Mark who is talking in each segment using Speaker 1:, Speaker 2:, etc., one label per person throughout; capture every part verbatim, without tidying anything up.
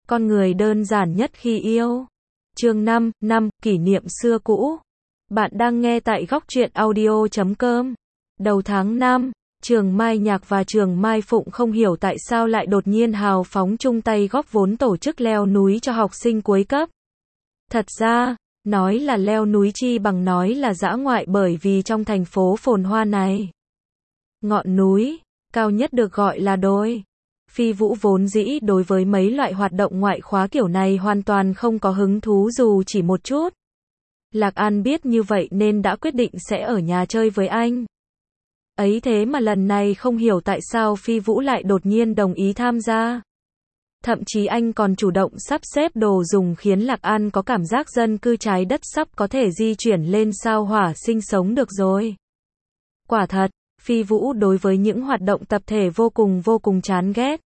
Speaker 1: Con người đơn giản nhất khi yêu. Chương năm, năm, kỷ niệm xưa cũ. Bạn đang nghe tại góc truyện audio chấm com. Đầu tháng năm, Trường Mai Nhạc và Trường Mai Phụng không hiểu tại sao lại đột nhiên hào phóng chung tay góp vốn tổ chức leo núi cho học sinh cuối cấp. Thật ra, nói là leo núi chi bằng nói là dã ngoại, bởi vì trong thành phố phồn hoa này, ngọn núi cao nhất được gọi là đồi. Phi Vũ vốn dĩ đối với mấy loại hoạt động ngoại khóa kiểu này hoàn toàn không có hứng thú dù chỉ một chút. Lạc An biết như vậy nên đã quyết định sẽ ở nhà chơi với anh. Ấy thế mà lần này không hiểu tại sao Phi Vũ lại đột nhiên đồng ý tham gia. Thậm chí anh còn chủ động sắp xếp đồ dùng khiến Lạc An có cảm giác dân cư trái đất sắp có thể di chuyển lên sao Hỏa sinh sống được rồi. Quả thật, Phi Vũ đối với những hoạt động tập thể vô cùng vô cùng chán ghét.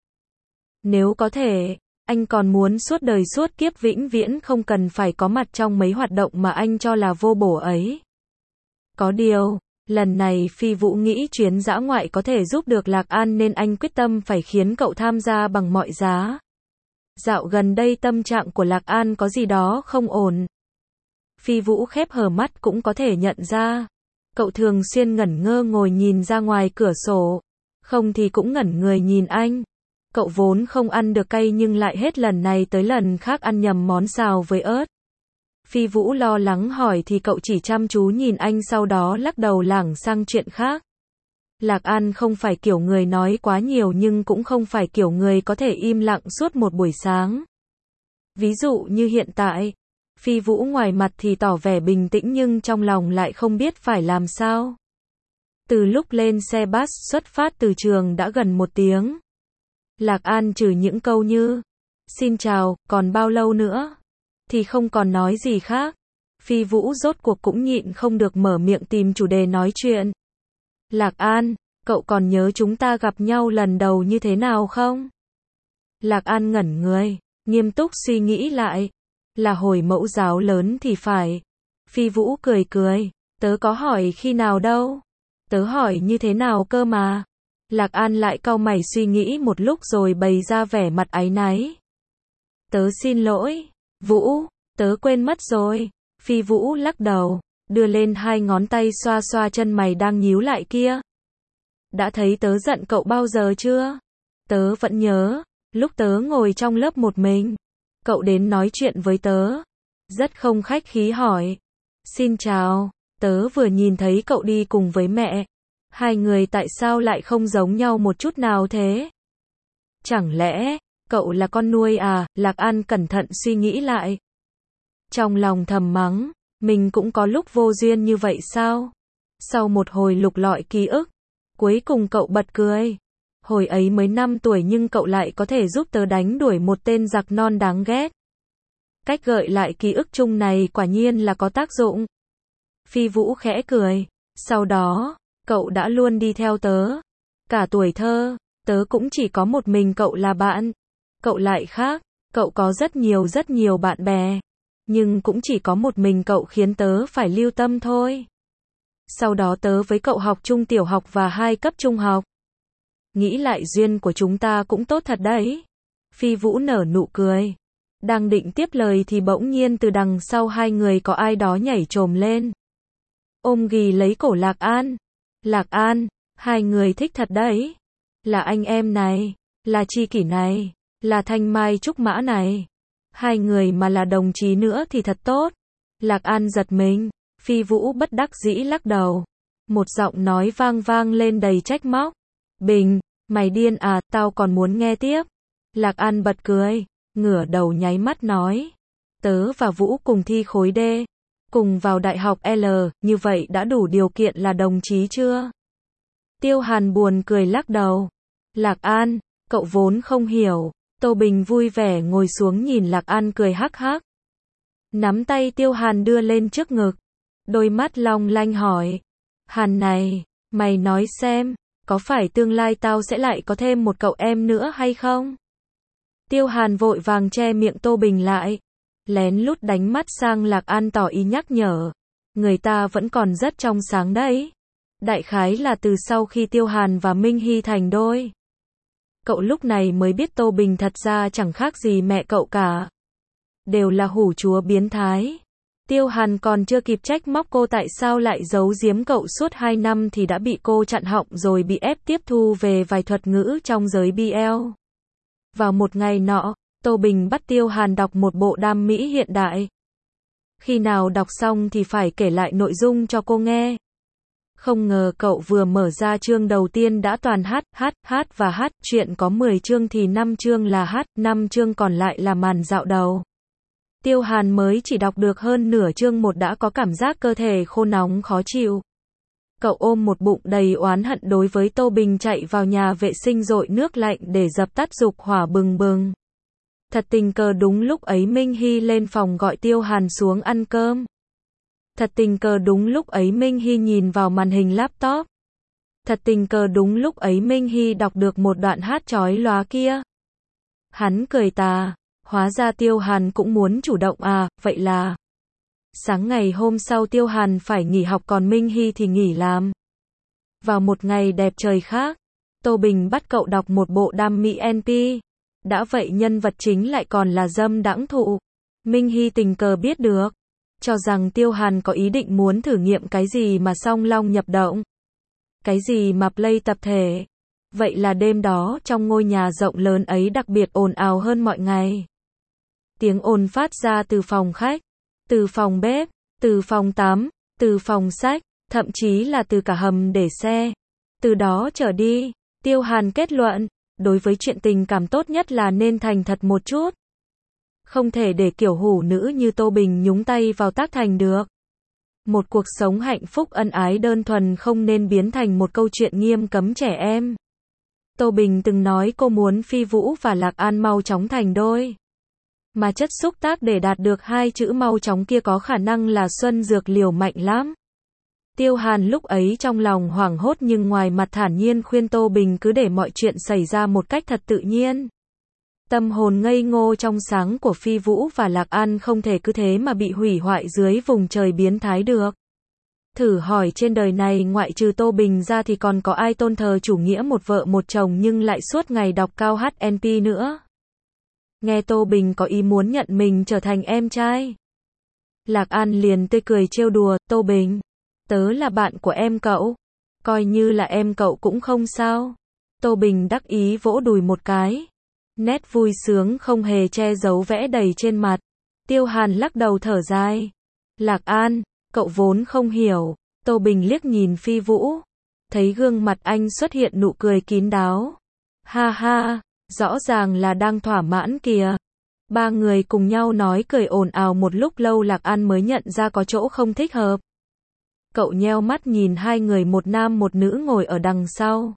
Speaker 1: Nếu có thể, anh còn muốn suốt đời suốt kiếp vĩnh viễn không cần phải có mặt trong mấy hoạt động mà anh cho là vô bổ ấy. Có điều, lần này Phi Vũ nghĩ chuyến dã ngoại có thể giúp được Lạc An nên anh quyết tâm phải khiến cậu tham gia bằng mọi giá. Dạo gần đây tâm trạng của Lạc An có gì đó không ổn. Phi Vũ khép hờ mắt cũng có thể nhận ra. Cậu thường xuyên ngẩn ngơ ngồi nhìn ra ngoài cửa sổ, không thì cũng ngẩn người nhìn anh. Cậu vốn không ăn được cay nhưng lại hết lần này tới lần khác ăn nhầm món xào với ớt. Phi Vũ lo lắng hỏi thì cậu chỉ chăm chú nhìn anh, sau đó lắc đầu lảng sang chuyện khác. Lạc An không phải kiểu người nói quá nhiều nhưng cũng không phải kiểu người có thể im lặng suốt một buổi sáng. Ví dụ như hiện tại, Phi Vũ ngoài mặt thì tỏ vẻ bình tĩnh nhưng trong lòng lại không biết phải làm sao. Từ lúc lên xe bus xuất phát từ trường đã gần một tiếng. Lạc An trừ những câu như "Xin chào, còn bao lâu nữa?" thì không còn nói gì khác. Phi Vũ rốt cuộc cũng nhịn không được mở miệng tìm chủ đề nói chuyện. "Lạc An, cậu còn nhớ chúng ta gặp nhau lần đầu như thế nào không?" Lạc An ngẩn người, nghiêm túc suy nghĩ lại. Là hồi mẫu giáo lớn thì phải. Phi Vũ cười cười. Tớ có hỏi khi nào đâu. Tớ hỏi như thế nào cơ mà. Lạc An lại cau mày suy nghĩ một lúc rồi bày ra vẻ mặt áy náy. Tớ xin lỗi, Vũ, tớ quên mất rồi. Phi Vũ lắc đầu, đưa lên hai ngón tay xoa xoa chân mày đang nhíu lại kia. Đã thấy tớ giận cậu bao giờ chưa? Tớ vẫn nhớ, lúc tớ ngồi trong lớp một mình. Cậu đến nói chuyện với tớ. Rất không khách khí hỏi. Xin chào, tớ vừa nhìn thấy cậu đi cùng với mẹ. Hai người tại sao lại không giống nhau một chút nào thế? Chẳng lẽ, cậu là con nuôi à? Lạc An cẩn thận suy nghĩ lại. Trong lòng thầm mắng, mình cũng có lúc vô duyên như vậy sao? Sau một hồi lục lọi ký ức, cuối cùng cậu bật cười. Hồi ấy mới năm tuổi nhưng cậu lại có thể giúp tớ đánh đuổi một tên giặc non đáng ghét. Cách gợi lại ký ức chung này quả nhiên là có tác dụng. Phi Vũ khẽ cười. Sau đó, cậu đã luôn đi theo tớ. Cả tuổi thơ, tớ cũng chỉ có một mình cậu là bạn. Cậu lại khác, cậu có rất nhiều rất nhiều bạn bè. Nhưng cũng chỉ có một mình cậu khiến tớ phải lưu tâm thôi. Sau đó tớ với cậu học chung tiểu học và hai cấp trung học. Nghĩ lại duyên của chúng ta cũng tốt thật đấy. Phi Vũ nở nụ cười. Đang định tiếp lời thì bỗng nhiên từ đằng sau hai người có ai đó nhảy chồm lên. Ôm ghì lấy cổ Lạc An. Lạc An, hai người thích thật đấy. Là anh em này, là Chi Kỷ này, là Thanh Mai Trúc Mã này. Hai người mà là đồng chí nữa thì thật tốt. Lạc An giật mình. Phi Vũ bất đắc dĩ lắc đầu. Một giọng nói vang vang lên đầy trách móc. Bình, mày điên à, tao còn muốn nghe tiếp. Lạc An bật cười, ngửa đầu nháy mắt nói. Tớ và Vũ cùng thi khối D, cùng vào đại học L, như vậy đã đủ điều kiện là đồng chí chưa? Tiêu Hàn buồn cười lắc đầu. Lạc An, cậu vốn không hiểu. Tô Bình vui vẻ ngồi xuống nhìn Lạc An cười hắc hắc. Nắm tay Tiêu Hàn đưa lên trước ngực. Đôi mắt long lanh hỏi. Hàn này, mày nói xem, có phải tương lai tao sẽ lại có thêm một cậu em nữa hay không? Tiêu Hàn vội vàng che miệng Tô Bình lại. Lén lút đánh mắt sang Lạc An tỏ ý nhắc nhở. Người ta vẫn còn rất trong sáng đấy. Đại khái là từ sau khi Tiêu Hàn và Minh Hy thành đôi. Cậu lúc này mới biết Tô Bình thật ra chẳng khác gì mẹ cậu cả. Đều là hủ chúa biến thái. Tiêu Hàn còn chưa kịp trách móc cô tại sao lại giấu giếm cậu suốt hai năm thì đã bị cô chặn họng rồi bị ép tiếp thu về vài thuật ngữ trong giới bê lờ. Vào một ngày nọ, Tô Bình bắt Tiêu Hàn đọc một bộ đam mỹ hiện đại. Khi nào đọc xong thì phải kể lại nội dung cho cô nghe. Không ngờ cậu vừa mở ra chương đầu tiên đã toàn hát, hát, hát và hát. Chuyện có mười chương thì năm chương là hát, năm chương còn lại là màn dạo đầu. Tiêu Hàn mới chỉ đọc được hơn nửa chương một đã có cảm giác cơ thể khô nóng khó chịu. Cậu ôm một bụng đầy oán hận đối với Tô Bình chạy vào nhà vệ sinh dội nước lạnh để dập tắt dục hỏa bừng bừng. Thật tình cờ đúng lúc ấy Minh Hy lên phòng gọi Tiêu Hàn xuống ăn cơm. Thật tình cờ đúng lúc ấy Minh Hy nhìn vào màn hình laptop. Thật tình cờ đúng lúc ấy Minh Hy đọc được một đoạn hát chói lóa kia. Hắn cười tà, hóa ra Tiêu Hàn cũng muốn chủ động à, vậy là... Sáng ngày hôm sau Tiêu Hàn phải nghỉ học còn Minh Hy thì nghỉ làm. Vào một ngày đẹp trời khác, Tô Bình bắt cậu đọc một bộ đam mỹ en pê. Đã vậy nhân vật chính lại còn là dâm đãng thụ. Minh Hy tình cờ biết được, cho rằng Tiêu Hàn có ý định muốn thử nghiệm cái gì mà song long nhập động. Cái gì mà play tập thể. Vậy là đêm đó trong ngôi nhà rộng lớn ấy đặc biệt ồn ào hơn mọi ngày. Tiếng ồn phát ra từ phòng khách, từ phòng bếp, từ phòng tắm, từ phòng sách, thậm chí là từ cả hầm để xe. Từ đó trở đi, Tiêu Hàn kết luận, đối với chuyện tình cảm tốt nhất là nên thành thật một chút. Không thể để kiểu hủ nữ như Tô Bình nhúng tay vào tác thành được. Một cuộc sống hạnh phúc ân ái đơn thuần không nên biến thành một câu chuyện nghiêm cấm trẻ em. Tô Bình từng nói cô muốn Phi Vũ và Lạc An mau chóng thành đôi. Mà chất xúc tác để đạt được hai chữ mau chóng kia có khả năng là xuân dược liều mạnh lắm. Tiêu Hàn lúc ấy trong lòng hoảng hốt nhưng ngoài mặt thản nhiên khuyên Tô Bình cứ để mọi chuyện xảy ra một cách thật tự nhiên. Tâm hồn ngây ngô trong sáng của Phi Vũ và Lạc An không thể cứ thế mà bị hủy hoại dưới vùng trời biến thái được. Thử hỏi trên đời này ngoại trừ Tô Bình ra thì còn có ai tôn thờ chủ nghĩa một vợ một chồng nhưng lại suốt ngày đọc cao hát en pê nữa. Nghe Tô Bình có ý muốn nhận mình trở thành em trai. Lạc An liền tươi cười trêu đùa, Tô Bình, tớ là bạn của em cậu. Coi như là em cậu cũng không sao. Tô Bình đắc ý vỗ đùi một cái. Nét vui sướng không hề che giấu vẽ đầy trên mặt. Tiêu Hàn lắc đầu thở dài. Lạc An, cậu vốn không hiểu. Tô Bình liếc nhìn Phi Vũ. Thấy gương mặt anh xuất hiện nụ cười kín đáo. Ha ha, rõ ràng là đang thỏa mãn kìa. Ba người cùng nhau nói cười ồn ào một lúc lâu Lạc An mới nhận ra có chỗ không thích hợp. Cậu nheo mắt nhìn hai người một nam một nữ ngồi ở đằng sau.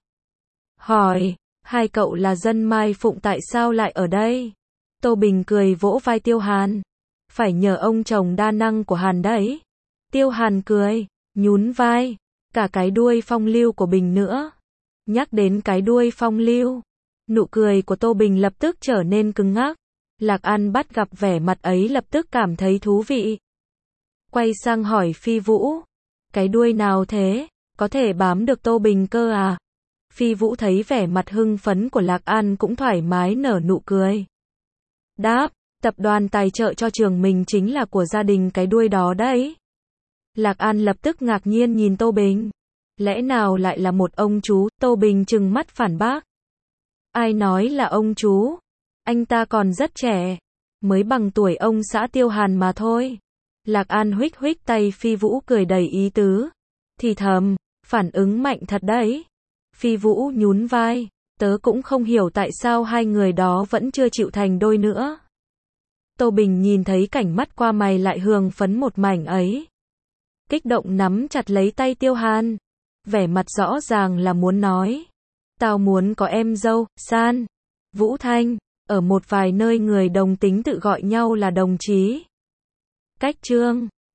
Speaker 1: Hỏi, hai cậu là dân Mai Phụng tại sao lại ở đây? Tô Bình cười vỗ vai Tiêu Hàn. Phải nhờ ông chồng đa năng của Hàn đấy. Tiêu Hàn cười, nhún vai. Cả cái đuôi phong lưu của Bình nữa. Nhắc đến cái đuôi phong lưu. Nụ cười của Tô Bình lập tức trở nên cứng ngắc. Lạc An bắt gặp vẻ mặt ấy lập tức cảm thấy thú vị. Quay sang hỏi Phi Vũ. Cái đuôi nào thế? Có thể bám được Tô Bình cơ à? Phi Vũ thấy vẻ mặt hưng phấn của Lạc An cũng thoải mái nở nụ cười. Đáp, tập đoàn tài trợ cho trường mình chính là của gia đình cái đuôi đó đấy. Lạc An lập tức ngạc nhiên nhìn Tô Bình. Lẽ nào lại là một ông chú? Tô Bình trừng mắt phản bác. Ai nói là ông chú? Anh ta còn rất trẻ. Mới bằng tuổi ông xã Tiêu Hàn mà thôi. Lạc An huých huých tay Phi Vũ cười đầy ý tứ. Thì thầm, phản ứng mạnh thật đấy. Phi Vũ nhún vai. Tớ cũng không hiểu tại sao hai người đó vẫn chưa chịu thành đôi nữa. Tô Bình nhìn thấy cảnh mắt qua mày lại hường phấn một mảnh ấy. Kích động nắm chặt lấy tay Tiêu Hàn. Vẻ mặt rõ ràng là muốn nói. Tao muốn có em dâu, San, Vũ Thanh. Ở một vài nơi người đồng tính tự gọi nhau là đồng chí. Cách chương